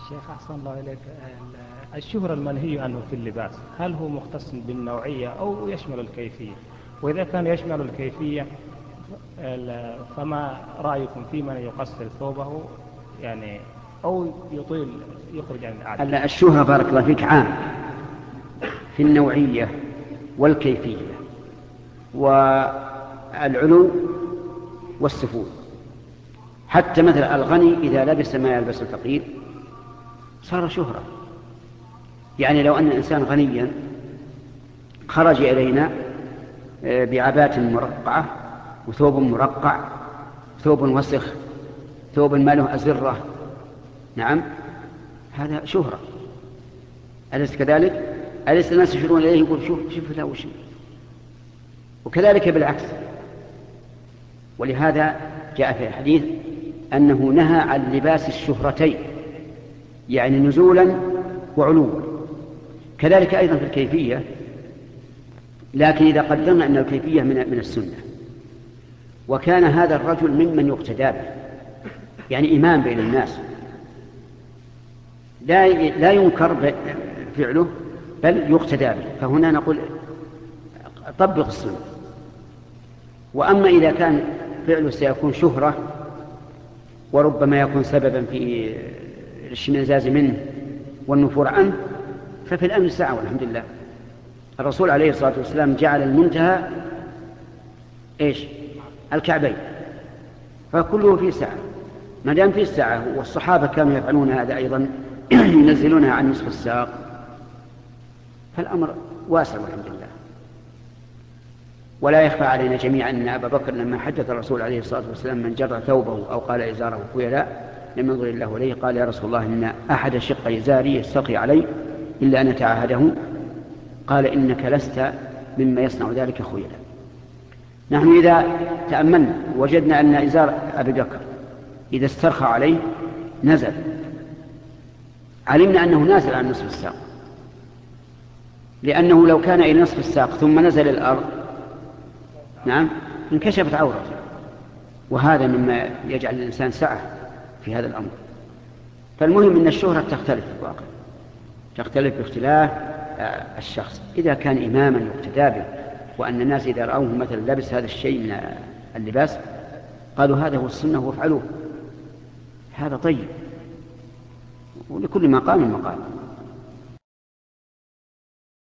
شيخ أحسن الله إليك، الشهرة المنهي عنه في اللباس هل هو مختص بالنوعية أو يشمل الكيفية؟ وإذا كان يشمل الكيفية فما رأيكم في من يقصر ثوبه يعني أو يطيل يخرج عن العادة؟ هلا الشهرة بارك الله فيك عام في النوعية والكيفية والعلو والسفول. حتى مثل الغني إذا لبس ما يلبس الفقير صار شهرة. يعني لو أن الإنسان غنيا خرج إلينا بعباءة مرقعة وثوب مرقع، ثوب وسخ، ثوب ما له أزرة، نعم هذا شهرة، أليس كذلك؟ أليس الناس يشيرون إليه يقول شوف لا وش. وكذلك بالعكس. ولهذا جاء في الحديث أنه نهى عن لباس الشهرتين، يعني نزولا وعلوا. كذلك أيضا في الكيفية، لكن إذا قدرنا أن الكيفية من السنة، وكان هذا الرجل ممن يقتدى به، يعني إمام بين الناس، لا ينكر فعله بل يقتدى به، فهنا نقول طبق السنة. وأما إذا كان فعله سيكون شهرة وربما يكون سببا في الاشمئزاز منه والنفور عنه، ففي الأمر ساعة والحمد لله. الرسول عليه الصلاة والسلام جعل المنتهى إيش؟ الكعبين، فكله في ساعة. ما دام في الساعة، والصحابة كانوا يفعلون هذا أيضا ينزلونها عن نصف الساق، فالأمر واسع والحمد لله. ولا يخفى علينا جميعا أن أبا بكر لما حدث الرسول عليه الصلاة والسلام من جر ثوبه أو قال إزاره خيلاء لم ينظر الله إليه، قال يا رسول الله إن أحد شق إزاري يستقي علي إلا أن أتعاهده، قال إنك لست مما يصنع ذلك خيلاء. نحن إذا تأملنا وجدنا أن إزار أبي بكر إذا استرخى عليه نزل، علمنا أنه نازل عن نصف الساق، لأنه لو كان إلى نصف الساق ثم نزل الأرض نعم انكشفت عورته، وهذا مما يجعل الإنسان سعة في هذا الأمر. فالمهم أن الشهرة تختلف في الواقع، تختلف باختلاف الشخص. إذا كان إماما يقتدى به، وأن الناس إذا رأوه مثلا لبس هذا الشيء من اللباس قالوا هذا هو السنة وافعلوه، هذا طيب، ولكل مقام مقام.